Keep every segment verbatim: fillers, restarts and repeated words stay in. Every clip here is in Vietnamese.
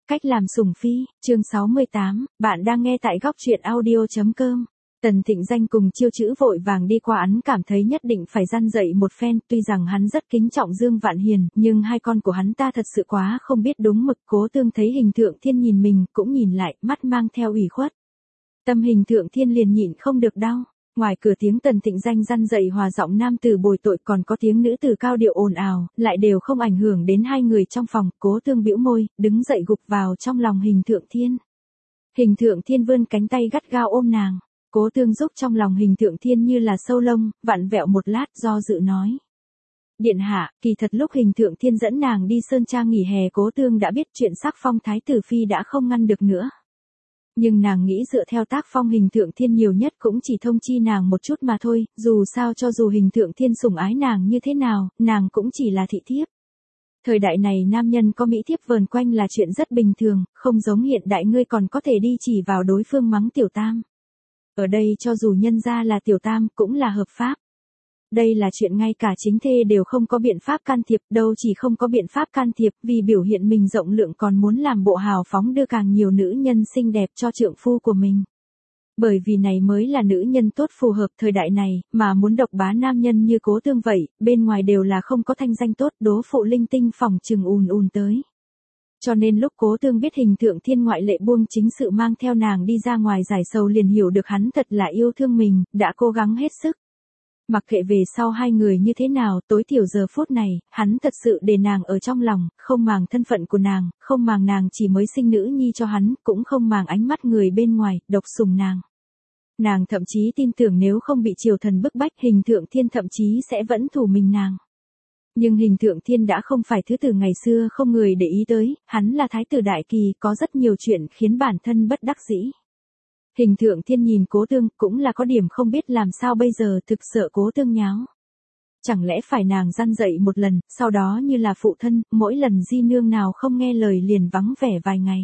Cách làm sủng phi, chương sáu mươi tám, bạn đang nghe tại góc truyện audio.com. Tần Thịnh Danh cùng Chiêu Chữ vội vàng đi qua hắn cảm thấy nhất định phải răn dậy một phen, tuy rằng hắn rất kính trọng Dương Vạn Hiền, nhưng hai con của hắn ta thật sự quá không biết đúng mực. Cố Tương thấy Hình Thượng Thiên nhìn mình, cũng nhìn lại, mắt mang theo ủy khuất. Tâm Hình Thượng Thiên liền nhịn không được đau. Ngoài cửa tiếng Tần Thịnh Danh răn dậy hòa giọng nam tử bồi tội, còn có tiếng nữ tử cao điệu ồn ào, lại đều không ảnh hưởng đến hai người trong phòng. Cố Tương bĩu môi, đứng dậy gục vào trong lòng Hình Thượng Thiên. Hình Thượng Thiên vươn cánh tay gắt gao ôm nàng. Cố Tương giúp trong lòng Hình Thượng Thiên như là sâu lông, vặn vẹo một lát do dự nói. Điện hạ, kỳ thật lúc Hình Thượng Thiên dẫn nàng đi Sơn Trang nghỉ hè, Cố Tương đã biết chuyện sắc phong Thái Tử Phi đã không ngăn được nữa. Nhưng nàng nghĩ dựa theo tác phong Hình Thượng Thiên nhiều nhất cũng chỉ thông chi nàng một chút mà thôi, dù sao cho dù Hình Thượng Thiên sủng ái nàng như thế nào, nàng cũng chỉ là thị thiếp. Thời đại này nam nhân có mỹ thiếp vờn quanh là chuyện rất bình thường, không giống hiện đại ngươi còn có thể đi chỉ vào đối phương mắng tiểu tam. Ở đây cho dù nhân gia là tiểu tam cũng là hợp pháp. Đây là chuyện ngay cả chính thê đều không có biện pháp can thiệp, đâu chỉ không có biện pháp can thiệp, vì biểu hiện mình rộng lượng còn muốn làm bộ hào phóng đưa càng nhiều nữ nhân xinh đẹp cho trượng phu của mình. Bởi vì này mới là nữ nhân tốt phù hợp thời đại này, mà muốn độc bá nam nhân như Cố Tương vậy, bên ngoài đều là không có thanh danh tốt, đố phụ linh tinh phòng trừng ùn ùn tới. Cho nên lúc Cố Tương biết Hình Thượng Thiên ngoại lệ buông chính sự mang theo nàng đi ra ngoài giải sầu liền hiểu được hắn thật là yêu thương mình, đã cố gắng hết sức. Mặc kệ về sau hai người như thế nào, tối thiểu giờ phút này, hắn thật sự để nàng ở trong lòng, không màng thân phận của nàng, không màng nàng chỉ mới sinh nữ nhi cho hắn, cũng không màng ánh mắt người bên ngoài, độc sủng nàng. Nàng thậm chí tin tưởng nếu không bị triều thần bức bách, Hình Thượng Thiên thậm chí sẽ vẫn thủ mình nàng. Nhưng Hình Thượng Thiên đã không phải thứ tử ngày xưa không người để ý tới, hắn là thái tử đại kỳ, có rất nhiều chuyện khiến bản thân bất đắc dĩ. Hình Thượng Thiên nhìn Cố Tương cũng là có điểm không biết làm sao bây giờ, thực sợ Cố Tương nháo. Chẳng lẽ phải nàng răn dậy một lần, sau đó như là phụ thân, mỗi lần di nương nào không nghe lời liền vắng vẻ vài ngày.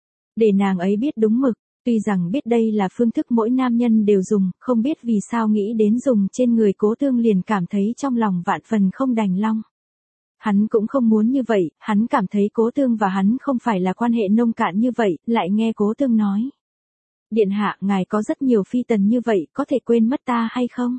Để nàng ấy biết đúng mực, tuy rằng biết đây là phương thức mỗi nam nhân đều dùng, không biết vì sao nghĩ đến dùng trên người Cố Tương liền cảm thấy trong lòng vạn phần không đành lòng. Hắn cũng không muốn như vậy, hắn cảm thấy Cố Tương và hắn không phải là quan hệ nông cạn như vậy, lại nghe Cố Tương nói. Điện hạ, ngài có rất nhiều phi tần như vậy, có thể quên mất ta hay không?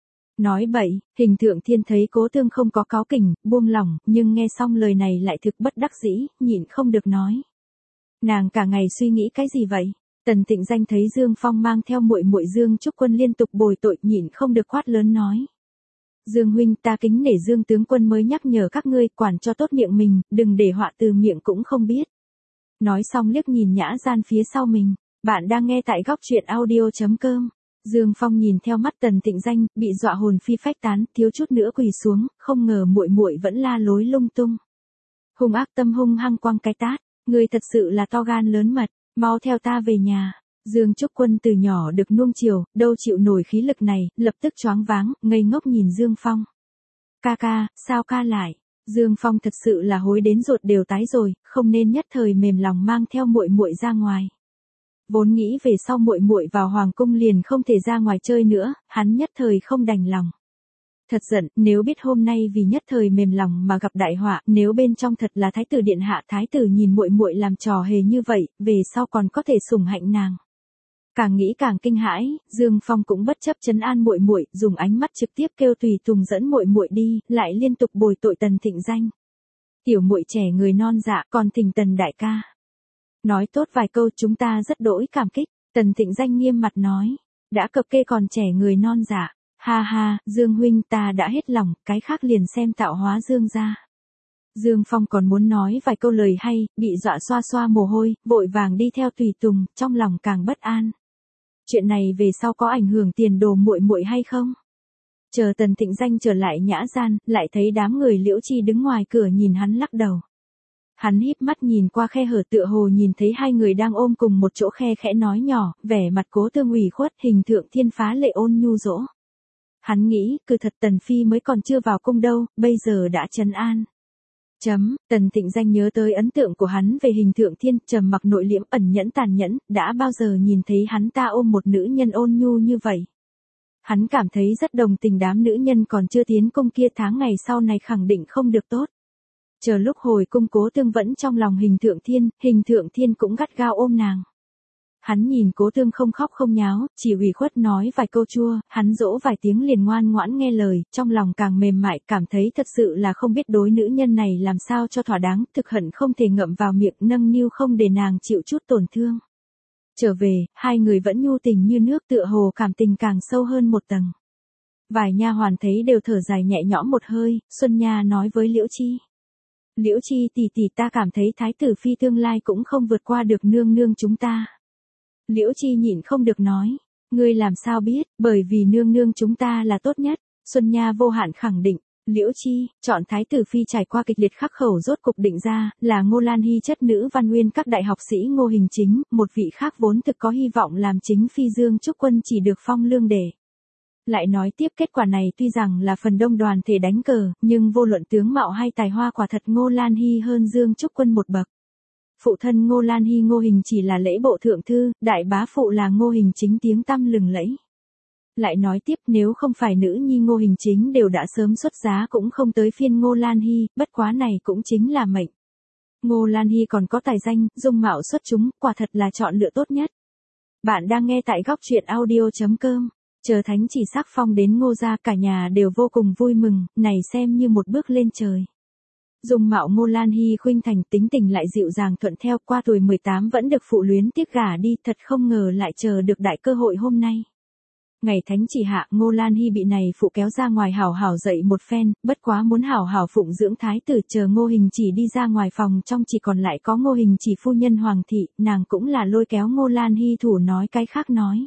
Nói bậy, Hình Thượng Thiên thấy Cố Tương không có cáu kỉnh, buông lỏng, nhưng nghe xong lời này lại thực bất đắc dĩ, nhịn không được nói. Nàng cả ngày suy nghĩ cái gì vậy? Tần Thịnh Danh thấy Dương Phong mang theo muội muội Dương Trúc Quân liên tục bồi tội, nhịn không được quát lớn nói. Dương huynh, ta kính nể Dương tướng quân mới nhắc nhở các ngươi quản cho tốt miệng mình, đừng để họa từ miệng cũng không biết. Nói xong liếc nhìn Nhã Gian phía sau mình. Bạn đang nghe tại góc truyện audio.com. Dương Phong nhìn theo mắt Tần Thịnh Danh, bị dọa hồn phi phách tán, thiếu chút nữa quỳ xuống, không ngờ muội muội vẫn la lối lung tung. Hung ác tâm hung hăng quăng cái tát, ngươi thật sự là to gan lớn mật, mau theo ta về nhà. Dương Trúc Quân từ nhỏ được nuông chiều, đâu chịu nổi khí lực này, lập tức choáng váng, ngây ngốc nhìn Dương Phong. Ca ca, sao ca lại? Dương Phong thật sự là hối đến ruột đều tái rồi, không nên nhất thời mềm lòng mang theo muội muội ra ngoài. Vốn nghĩ về sau muội muội vào hoàng cung liền không thể ra ngoài chơi nữa, hắn nhất thời không đành lòng. Thật giận, nếu biết hôm nay vì nhất thời mềm lòng mà gặp đại họa, nếu bên trong thật là thái tử điện hạ, thái tử nhìn muội muội làm trò hề như vậy, về sau còn có thể sủng hạnh nàng. Càng nghĩ càng kinh hãi, Dương Phong cũng bất chấp trấn an muội muội, dùng ánh mắt trực tiếp kêu tùy tùng dẫn muội muội đi, lại liên tục bồi tội Tần Thịnh Danh. Tiểu muội trẻ người non dạ, còn thỉnh Tần đại ca. Nói tốt vài câu, chúng ta rất đỗi cảm kích. Tần Thịnh Danh nghiêm mặt nói. Đã cập kê còn trẻ người non dạ. Ha ha, Dương huynh, ta đã hết lòng, cái khác liền xem tạo hóa Dương ra. Dương Phong còn muốn nói vài câu lời hay, bị dọa xoa xoa mồ hôi, vội vàng đi theo tùy tùng, trong lòng càng bất an. Chuyện này về sau có ảnh hưởng tiền đồ muội muội hay không? Chờ Tần Thịnh Danh trở lại Nhã Gian, lại thấy đám người Liễu Chi đứng ngoài cửa nhìn hắn lắc đầu. Hắn híp mắt nhìn qua khe hở, tựa hồ nhìn thấy hai người đang ôm cùng một chỗ, khe khẽ nói nhỏ, vẻ mặt Cố Tương ủy khuất. Hình Thượng Thiên phá lệ ôn nhu dỗ. Hắn nghĩ, cứ thật Tần Phi mới còn chưa vào cung đâu, bây giờ đã trấn an. Chấm, Tần Thịnh Danh nhớ tới ấn tượng của hắn về Hình Thượng Thiên, trầm mặc nội liễm, ẩn nhẫn tàn nhẫn, đã bao giờ nhìn thấy hắn ta ôm một nữ nhân ôn nhu như vậy. Hắn cảm thấy rất đồng tình đám nữ nhân còn chưa tiến cung kia, tháng ngày sau này khẳng định không được tốt. Chờ lúc hồi cung Cố Tương vẫn trong lòng Hình Thượng Thiên, Hình Thượng Thiên cũng gắt gao ôm nàng. Hắn nhìn Cố Tương không khóc không nháo, chỉ ủy khuất nói vài câu chua, hắn dỗ vài tiếng liền ngoan ngoãn nghe lời, trong lòng càng mềm mại, cảm thấy thật sự là không biết đối nữ nhân này làm sao cho thỏa đáng, thực hận không thể ngậm vào miệng nâng niu không để nàng chịu chút tổn thương. Trở về, hai người vẫn nhu tình như nước, tựa hồ cảm tình càng sâu hơn một tầng. Vài nha hoàn thấy đều thở dài nhẹ nhõm một hơi, Xuân Nha nói với Liễu Chi. Liễu Chi tỷ tỷ, ta cảm thấy thái tử phi tương lai cũng không vượt qua được nương nương chúng ta. Liễu Chi nhịn không được nói, ngươi làm sao biết, bởi vì nương nương chúng ta là tốt nhất. Xuân Nha vô hạn khẳng định. Liễu Chi, chọn thái tử phi trải qua kịch liệt khắc khẩu rốt cục định ra, là Ngô Lan Hy chất nữ văn nguyên các đại học sĩ Ngô Hình Chính, một vị khác vốn thực có hy vọng làm chính phi Dương Trúc Quân chỉ được phong lương để. Lại nói tiếp, kết quả này tuy rằng là phần đông đoàn thể đánh cờ, nhưng vô luận tướng mạo hay tài hoa quả thật Ngô Lan Hy hơn Dương Trúc Quân một bậc. Phụ thân Ngô Lan Hy Ngô Hình chỉ là lễ bộ thượng thư, đại bá phụ là Ngô Hình Chính tiếng tăm lừng lẫy. Lại nói tiếp, nếu không phải nữ nhi Ngô Hình Chính đều đã sớm xuất giá cũng không tới phiên Ngô Lan Hy, bất quá này cũng chính là mệnh. Ngô Lan Hy còn có tài danh, dung mạo xuất chúng, quả thật là chọn lựa tốt nhất. Bạn đang nghe tại góc truyện audio chấm com. Chờ thánh chỉ sắc phong đến Ngô gia, cả nhà đều vô cùng vui mừng, này xem như một bước lên trời. Dung mạo Ngô Lan Hy khuynh thành, tính tình lại dịu dàng thuận theo, qua tuổi mười tám vẫn được phụ luyến tiếc gả đi, thật không ngờ lại chờ được đại cơ hội hôm nay. Ngày thánh chỉ hạ, Ngô Lan Hy bị này phụ kéo ra ngoài hảo hảo dậy một phen, bất quá muốn hảo hảo phụng dưỡng thái tử, chờ Ngô Hình chỉ đi ra ngoài phòng trong chỉ còn lại có Ngô Hình chỉ phu nhân Hoàng thị, nàng cũng là lôi kéo Ngô Lan Hy thủ nói cái khác nói.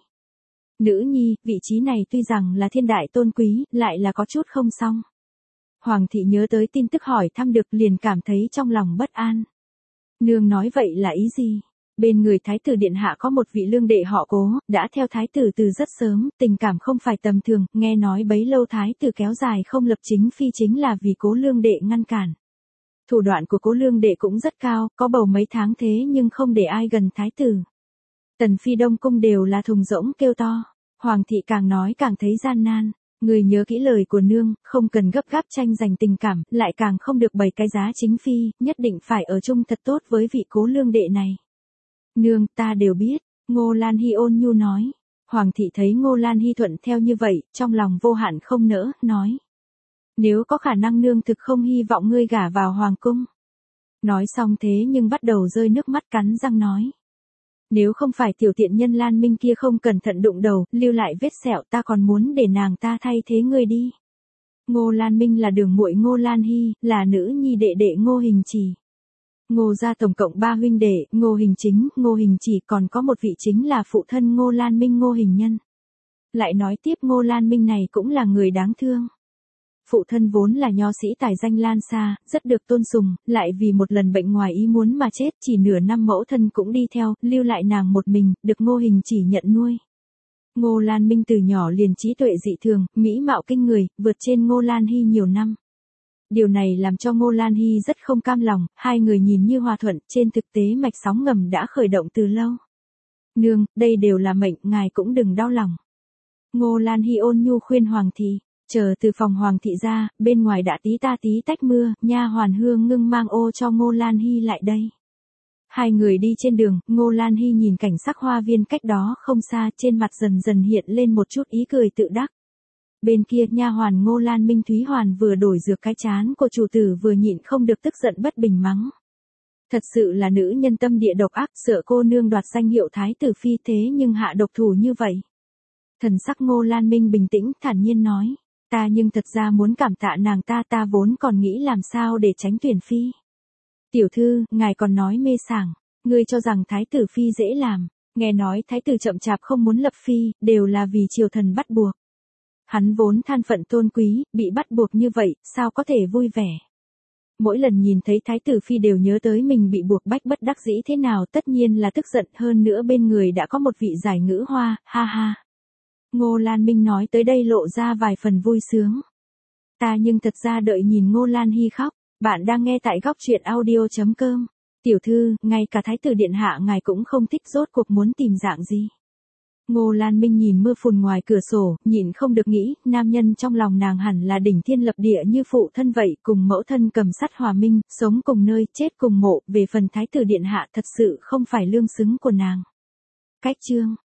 Nữ nhi, vị trí này tuy rằng là thiên đại tôn quý, lại là có chút không xong. Hoàng thị nhớ tới tin tức hỏi thăm được liền cảm thấy trong lòng bất an. Nương nói vậy là ý gì? Bên người thái tử điện hạ có một vị lương đệ họ Cố, đã theo thái tử từ rất sớm, tình cảm không phải tầm thường, nghe nói bấy lâu thái tử kéo dài không lập chính phi chính là vì Cố lương đệ ngăn cản. Thủ đoạn của Cố lương đệ cũng rất cao, có bầu mấy tháng thế nhưng không để ai gần thái tử. Tần phi đông cung đều là thùng rỗng kêu to, Hoàng thị càng nói càng thấy gian nan. Người nhớ kỹ lời của nương, không cần gấp gáp tranh giành tình cảm, lại càng không được bày cái giá chính phi, nhất định phải ở chung thật tốt với vị Cố lương đệ này. Nương, ta đều biết, Ngô Lan Hy ôn nhu nói. Hoàng thị thấy Ngô Lan Hy thuận theo như vậy, trong lòng vô hạn không nỡ, nói. Nếu có khả năng nương thực không hy vọng ngươi gả vào hoàng cung. Nói xong thế nhưng bắt đầu rơi nước mắt cắn răng nói. Nếu không phải tiểu tiện nhân Lan Minh kia không cẩn thận đụng đầu, lưu lại vết sẹo, ta còn muốn để nàng ta thay thế ngươi đi. Ngô Lan Minh là đường muội Ngô Lan Hy, là nữ nhi đệ đệ Ngô Hình Chỉ. Ngô gia tổng cộng ba huynh đệ, Ngô Hình Chính, Ngô Hình Chỉ, còn có một vị chính là phụ thân Ngô Lan Minh Ngô Hình Nhân. Lại nói tiếp, Ngô Lan Minh này cũng là người đáng thương. Phụ thân vốn là nho sĩ tài danh lan xa, rất được tôn sùng, lại vì một lần bệnh ngoài ý muốn mà chết, chỉ nửa năm mẫu thân cũng đi theo, lưu lại nàng một mình, được Ngô Hình Chỉ nhận nuôi. Ngô Lan Minh từ nhỏ liền trí tuệ dị thường, mỹ mạo kinh người, vượt trên Ngô Lan Hy nhiều năm. Điều này làm cho Ngô Lan Hy rất không cam lòng, hai người nhìn như hòa thuận, trên thực tế mạch sóng ngầm đã khởi động từ lâu. Nương, đây đều là mệnh, ngài cũng đừng đau lòng. Ngô Lan Hy ôn nhu khuyên Hoàng thị, chờ từ phòng Hoàng thị ra, bên ngoài đã tí ta tí tách mưa, nha hoàn Hương Ngưng mang ô cho Ngô Lan Hy lại đây. Hai người đi trên đường, Ngô Lan Hy nhìn cảnh sắc hoa viên cách đó không xa, trên mặt dần dần hiện lên một chút ý cười tự đắc. Bên kia, nha hoàn Ngô Lan Minh Thúy Hoàn vừa đổi dược cái chán của chủ tử vừa nhịn không được tức giận bất bình mắng. Thật sự là nữ nhân tâm địa độc ác, sợ cô nương đoạt danh hiệu thái tử phi thế nhưng hạ độc thủ như vậy. Thần sắc Ngô Lan Minh bình tĩnh, thản nhiên nói, ta nhưng thật ra muốn cảm tạ nàng ta, ta vốn còn nghĩ làm sao để tránh tuyển phi. Tiểu thư, ngài còn nói mê sảng, ngươi cho rằng thái tử phi dễ làm, nghe nói thái tử chậm chạp không muốn lập phi, đều là vì triều thần bắt buộc. Hắn vốn than phận tôn quý, bị bắt buộc như vậy, sao có thể vui vẻ. Mỗi lần nhìn thấy thái tử phi đều nhớ tới mình bị buộc bách bất đắc dĩ thế nào, tất nhiên là tức giận, hơn nữa bên người đã có một vị giải ngữ hoa, ha ha. Ngô Lan Minh nói tới đây lộ ra vài phần vui sướng. Ta nhưng thật ra đợi nhìn Ngô Lan Hy khóc, bạn đang nghe tại góc truyện audio chấm com. Tiểu thư, ngay cả thái tử điện hạ ngài cũng không thích, rốt cuộc muốn tìm dạng gì. Ngô Lan Minh nhìn mưa phùn ngoài cửa sổ, nhịn không được nghĩ, nam nhân trong lòng nàng hẳn là đỉnh thiên lập địa như phụ thân vậy, cùng mẫu thân cầm sắt hòa minh, sống cùng nơi, chết cùng mộ, về phần thái tử điện hạ thật sự không phải lương xứng của nàng. Cách chương